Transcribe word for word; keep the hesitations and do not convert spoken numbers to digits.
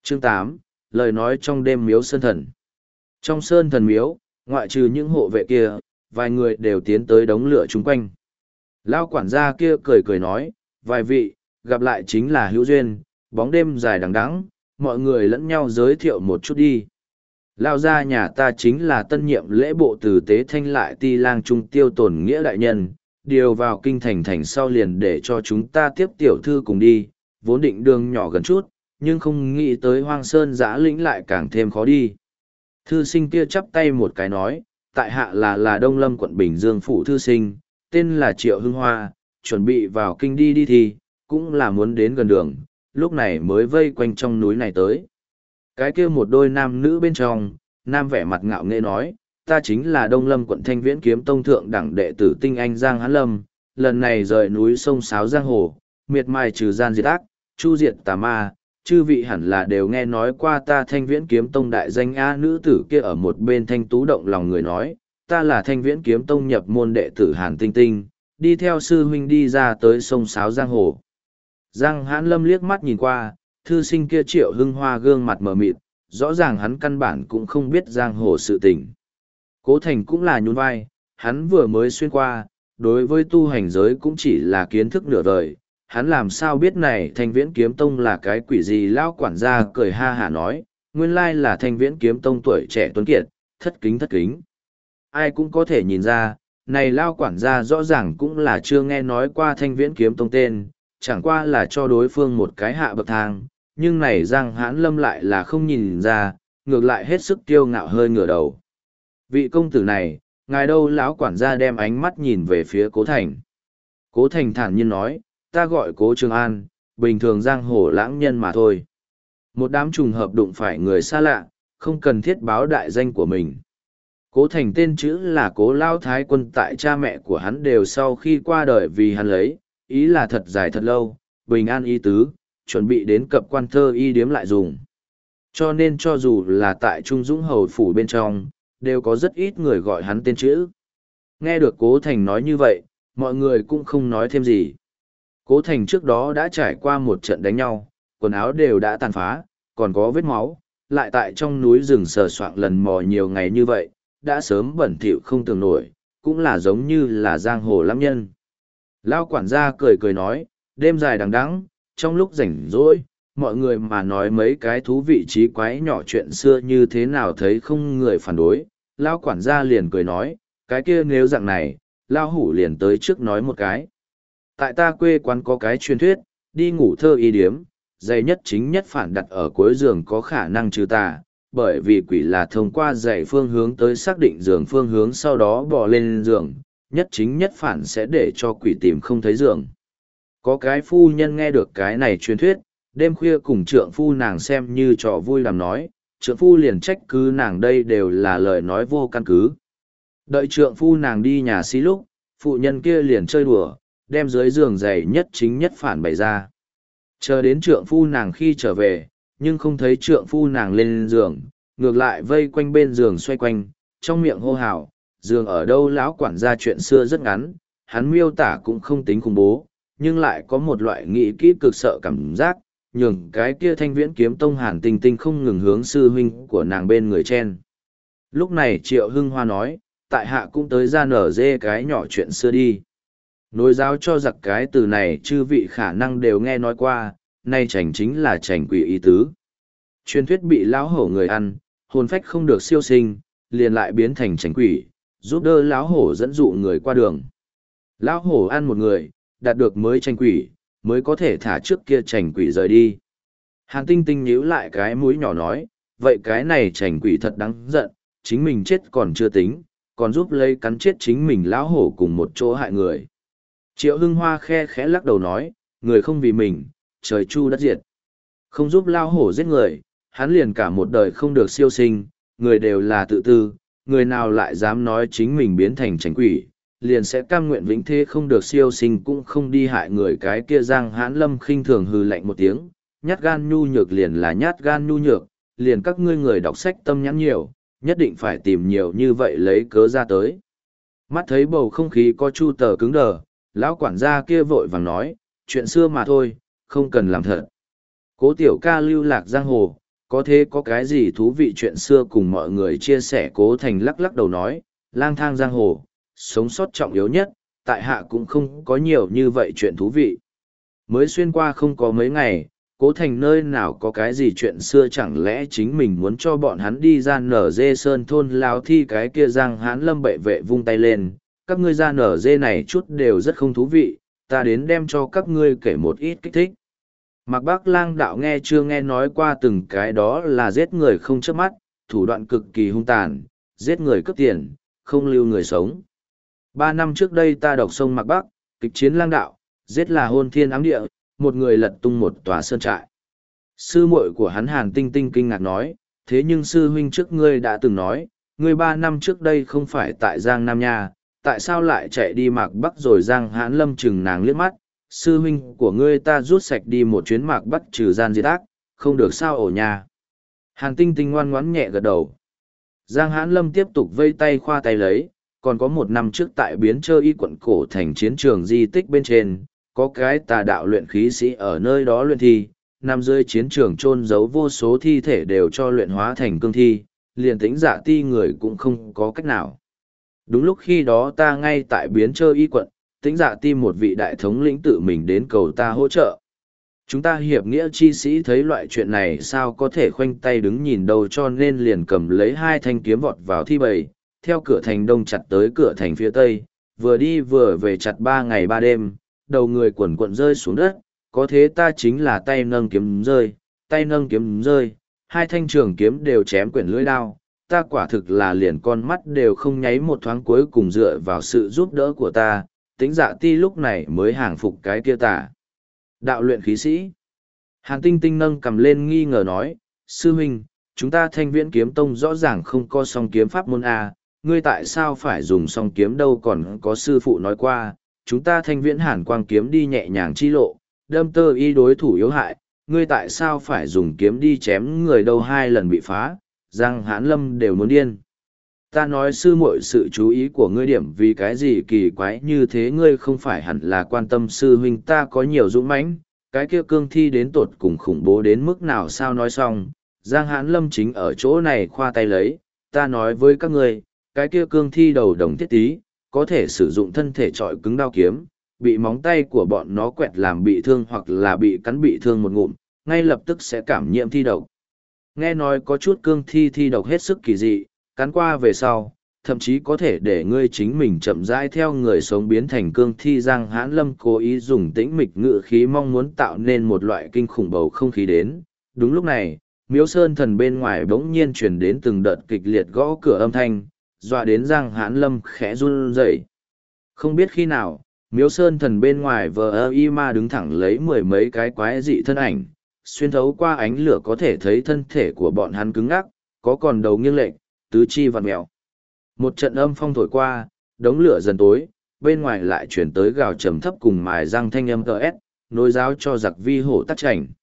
Chương tám, lời nói trong đêm miếu sơn thần. Trong sơn thần miếu, ngoại trừ những hộ vệ kia, vài người đều tiến tới đống lửa chung quanh. Lao quản gia kia cười cười nói, vài vị, gặp lại chính là hữu duyên, bóng đêm dài đằng đẵng, mọi người lẫn nhau giới thiệu một chút đi. Lao gia nhà ta chính là tân nhiệm lễ bộ tử tế thanh lại ti lang trung tiêu tổn nghĩa đại nhân, điều vào kinh thành thành sau liền để cho chúng ta tiếp tiểu thư cùng đi, vốn định đường nhỏ gần chút, nhưng không nghĩ tới hoang sơn giã lĩnh lại càng thêm khó đi. Thư sinh kia chắp tay một cái nói, tại hạ là là Đông Lâm quận Bình Dương phủ thư sinh, tên là Triệu Hưng Hoa, chuẩn bị vào kinh đi đi thì, cũng là muốn đến gần đường, lúc này mới vây quanh trong núi này tới. Cái kia một đôi nam nữ bên trong, nam vẻ mặt ngạo nghễ nói, ta chính là Đông Lâm quận Thanh Viễn Kiếm Tông thượng đẳng đệ tử tinh anh Giang Hán Lâm, lần này rời núi sông Sáo Giang Hồ, miệt mài trừ gian diệt ác, chu diệt tà ma, chư vị hẳn là đều nghe nói qua ta Thanh Viễn Kiếm Tông đại danh A. Nữ tử kia ở một bên thanh tú động lòng người nói, ta là Thanh Viễn Kiếm Tông nhập môn đệ tử Hàn Tinh Tinh, đi theo sư huynh đi ra tới sông Sáo Giang Hồ. Giang Hán Lâm liếc mắt nhìn qua, thư sinh kia Triệu Hưng Hoa gương mặt mờ mịt, rõ ràng hắn căn bản cũng không biết Giang Hồ sự tình. Cố Thành cũng là nhún vai, hắn vừa mới xuyên qua, đối với tu hành giới cũng chỉ là kiến thức nửa vời, hắn làm sao biết này Thanh Viễn Kiếm Tông là cái quỷ gì. Lão quản gia cười ha hả nói, nguyên lai là Thanh Viễn Kiếm Tông tuổi trẻ tuấn kiệt, thất kính thất kính. Ai cũng có thể nhìn ra, này Lão quản gia rõ ràng cũng là chưa nghe nói qua Thanh Viễn Kiếm Tông tên, chẳng qua là cho đối phương một cái hạ bậc thang, nhưng này Giang Hãn Lâm lại là không nhìn ra, ngược lại hết sức kiêu ngạo hơi ngửa đầu. Vị công tử này, ngài đâu? Lão quản gia đem ánh mắt nhìn về phía Cố Thành. Cố Thành thản nhiên nói, ta gọi Cố Trường An, bình thường giang hồ lãng nhân mà thôi. Một đám trùng hợp đụng phải người xa lạ, không cần thiết báo đại danh của mình. Cố Thành tên chữ là Cố Lao Thái Quân, tại cha mẹ của hắn đều sau khi qua đời vì hắn lấy, ý là thật dài thật lâu, bình an y tứ, chuẩn bị đến cập quan thơ y điếm lại dùng. Cho nên cho dù là tại Trung Dũng Hầu Phủ bên trong, đều có rất ít người gọi hắn tên chữ. Nghe được Cố Thành nói như vậy, mọi người cũng không nói thêm gì. Cố Thành trước đó đã trải qua một trận đánh nhau, quần áo đều đã tàn phá, còn có vết máu, lại tại trong núi rừng sờ soạng lần mò nhiều ngày như vậy, đã sớm bẩn thỉu không tưởng nổi, cũng là giống như là giang hồ lắm nhân. Lao quản gia cười cười nói, đêm dài đằng đẵng, trong lúc rảnh rỗi, mọi người mà nói mấy cái thú vị trí quái nhỏ chuyện xưa như thế nào thấy không người phản đối. Lao quản gia liền cười nói, cái kia nếu dạng này, Lao hủ liền tới trước nói một cái. Tại ta quê quán có cái truyền thuyết, đi ngủ thơ y điếm, giày nhất chính nhất phản đặt ở cuối giường có khả năng trừ tà, bởi vì quỷ là thông qua giày phương hướng tới xác định giường phương hướng, sau đó bò lên giường, nhất chính nhất phản sẽ để cho quỷ tìm không thấy giường. Có cái phu nhân nghe được cái này truyền thuyết, đêm khuya cùng trượng phu nàng xem như trò vui làm nói, trượng phu liền trách cứ nàng đây đều là lời nói vô căn cứ. Đợi trượng phu nàng đi nhà xí lúc, phụ nhân kia liền chơi đùa, đem dưới giường giày nhất chính nhất phản bày ra. Chờ đến trượng phu nàng khi trở về, nhưng không thấy trượng phu nàng lên giường, ngược lại vây quanh bên giường xoay quanh, trong miệng hô hào, giường ở đâu? Lão quản gia chuyện xưa rất ngắn, hắn miêu tả cũng không tính khủng bố, nhưng lại có một loại nghĩ kỹ cực sợ cảm giác, nhường cái kia Thanh Viễn Kiếm Tông Hàn Tinh Tinh không ngừng hướng sư huynh của nàng bên người chen. Lúc này Triệu Hưng Hoa nói, tại hạ cũng tới ra nở dê cái nhỏ chuyện xưa đi. Nối giáo cho giặc cái từ này chư vị khả năng đều nghe nói qua, nay chảnh chính là chảnh quỷ ý tứ. Truyền thuyết bị lão hổ người ăn, hồn phách không được siêu sinh, liền lại biến thành chảnh quỷ, giúp đỡ lão hổ dẫn dụ người qua đường. Lão hổ ăn một người, đạt được mới chảnh quỷ, mới có thể thả trước kia chảnh quỷ rời đi. Hàn Tinh Tinh nhíu lại cái mũi nhỏ nói, vậy cái này chảnh quỷ thật đáng giận, chính mình chết còn chưa tính, còn giúp lấy cắn chết chính mình lão hổ cùng một chỗ hại người. Triệu Hưng Hoa khe khẽ lắc đầu nói, người không vì mình, trời chu đất diệt. Không giúp lao hổ giết người, hắn liền cả một đời không được siêu sinh, người đều là tự tư, người nào lại dám nói chính mình biến thành chánh quỷ, liền sẽ cam nguyện vĩnh thế không được siêu sinh cũng không đi hại người. Cái kia Giang Hãn Lâm khinh thường hừ lạnh một tiếng, nhát gan nhu nhược liền là nhát gan nhu nhược, liền các ngươi người đọc sách tâm nhãn nhiều, nhất định phải tìm nhiều như vậy lấy cớ ra tới. Mắt thấy bầu không khí có chu tờ cứng đờ, lão quản gia kia vội vàng nói, chuyện xưa mà thôi, không cần làm thật. Cố tiểu ca lưu lạc giang hồ, Có thế có cái gì thú vị chuyện xưa cùng mọi người chia sẻ. Cố Thành lắc lắc đầu nói, lang thang giang hồ, sống sót trọng yếu nhất, tại hạ cũng không có nhiều như vậy chuyện thú vị. Mới xuyên qua không có mấy ngày, Cố Thành nơi nào có cái gì chuyện xưa, chẳng lẽ chính mình muốn cho bọn hắn đi ra nở dê sơn thôn lao thi cái kia Giang Hán Lâm bệ vệ vung tay lên, các ngươi ra nở dê này chút đều rất không thú vị, ta đến đem cho các ngươi kể một ít kích thích. Mạc Bắc Lang đạo nghe chưa nghe nói qua từng cái đó là giết người không chớp mắt, thủ đoạn cực kỳ hung tàn, giết người cướp tiền, không lưu người sống. Ba năm trước đây ta đọc sông Mạc Bắc, kịch chiến Lang đạo, giết là hôn thiên ám địa, một người lật tung một tòa sơn trại. Sư muội của hắn Hàn Tinh Tinh kinh ngạc nói, thế nhưng sư huynh trước ngươi đã từng nói, ngươi ba năm trước đây không phải tại Giang Nam Nha, tại sao lại chạy đi Mạc Bắc rồi? Giang Hãn Lâm chừng nàng liếc mắt, sư huynh của ngươi ta rút sạch đi một chuyến Mạc Bắc trừ gian diệt ác, không được sao ổ nhà. Hàn Tinh Tinh ngoan ngoãn nhẹ gật đầu. Giang Hãn Lâm tiếp tục vây tay khoa tay lấy, còn có một năm trước tại Biến Chơ Y quận cổ thành chiến trường di tích bên trên, có cái tà đạo luyện khí sĩ ở nơi đó luyện thi, nằm dưới chiến trường chôn giấu vô số thi thể đều cho luyện hóa thành cương thi, liền tính dạ ti người cũng không có cách nào. Đúng lúc khi đó ta ngay tại Biến Chơ Y quận, tính dạ ti một vị đại thống lĩnh tự mình đến cầu ta hỗ trợ. Chúng ta hiệp nghĩa chi sĩ thấy loại chuyện này sao có thể khoanh tay đứng nhìn đâu, cho nên liền cầm lấy hai thanh kiếm vọt vào thi bầy, theo cửa thành đông chặt tới cửa thành phía tây, vừa đi vừa về chặt ba ngày ba đêm, đầu người quần quận rơi xuống đất, có thế ta chính là tay nâng kiếm rơi, tay nâng kiếm rơi, hai thanh trường kiếm đều chém quyển lưỡi đao, ta quả thực là liền con mắt đều không nháy một thoáng, cuối cùng dựa vào sự giúp đỡ của ta, tính dạ ti lúc này mới hàng phục cái kia tà đạo luyện khí sĩ. Hàn Tinh Tinh nâng cầm lên nghi ngờ nói, sư huynh, chúng ta Thanh Viễn kiếm tông rõ ràng không có song kiếm pháp môn A, ngươi tại sao phải dùng song kiếm đâu? Còn có sư phụ nói qua, chúng ta Thanh Viễn hàn quang kiếm đi nhẹ nhàng chi lộ, đâm tơ y đối thủ yếu hại, ngươi tại sao phải dùng kiếm đi chém người đâu? Hai lần bị phá, Giang Hãn Lâm đều muốn điên. Ta nói sư muội, sự chú ý của ngươi điểm vì cái gì kỳ quái như thế? Ngươi không phải hẳn là quan tâm sư huynh ta có nhiều dũng mãnh, cái kia cương thi đến tột cùng khủng bố đến mức nào sao? Nói xong, Giang Hãn Lâm chính ở chỗ này khoa tay lấy, ta nói với các ngươi, cái kia cương thi đầu đồng thiết tí, có thể sử dụng thân thể trọi cứng đao kiếm, bị móng tay của bọn nó quẹt làm bị thương hoặc là bị cắn bị thương một ngụm, ngay lập tức sẽ cảm nhiễm thi độc. Nghe nói có chút cương thi thi độc hết sức kỳ dị, cắn qua về sau, thậm chí có thể để ngươi chính mình chậm rãi theo người sống biến thành cương thi. Giang Hãn Lâm cố ý dùng tĩnh mịch ngữ khí mong muốn tạo nên một loại kinh khủng bầu không khí đến. Đúng lúc này, Miếu Sơn Thần bên ngoài bỗng nhiên truyền đến từng đợt kịch liệt gõ cửa âm thanh, dọa đến Giang Hãn Lâm khẽ run rẩy. Không biết khi nào, Miếu Sơn Thần bên ngoài vờ ơ y ma đứng thẳng lấy mười mấy cái quái dị thân ảnh, xuyên thấu qua ánh lửa có thể thấy thân thể của bọn hắn cứng ngắc, có còn đầu nghiêng lệch, tứ chi vặn mèo. Một trận âm phong thổi qua, đống lửa dần tối, bên ngoài lại chuyển tới gào trầm thấp cùng mài răng thanh âm tờ ép, nối giáo cho giặc vi hổ tắc chảnh.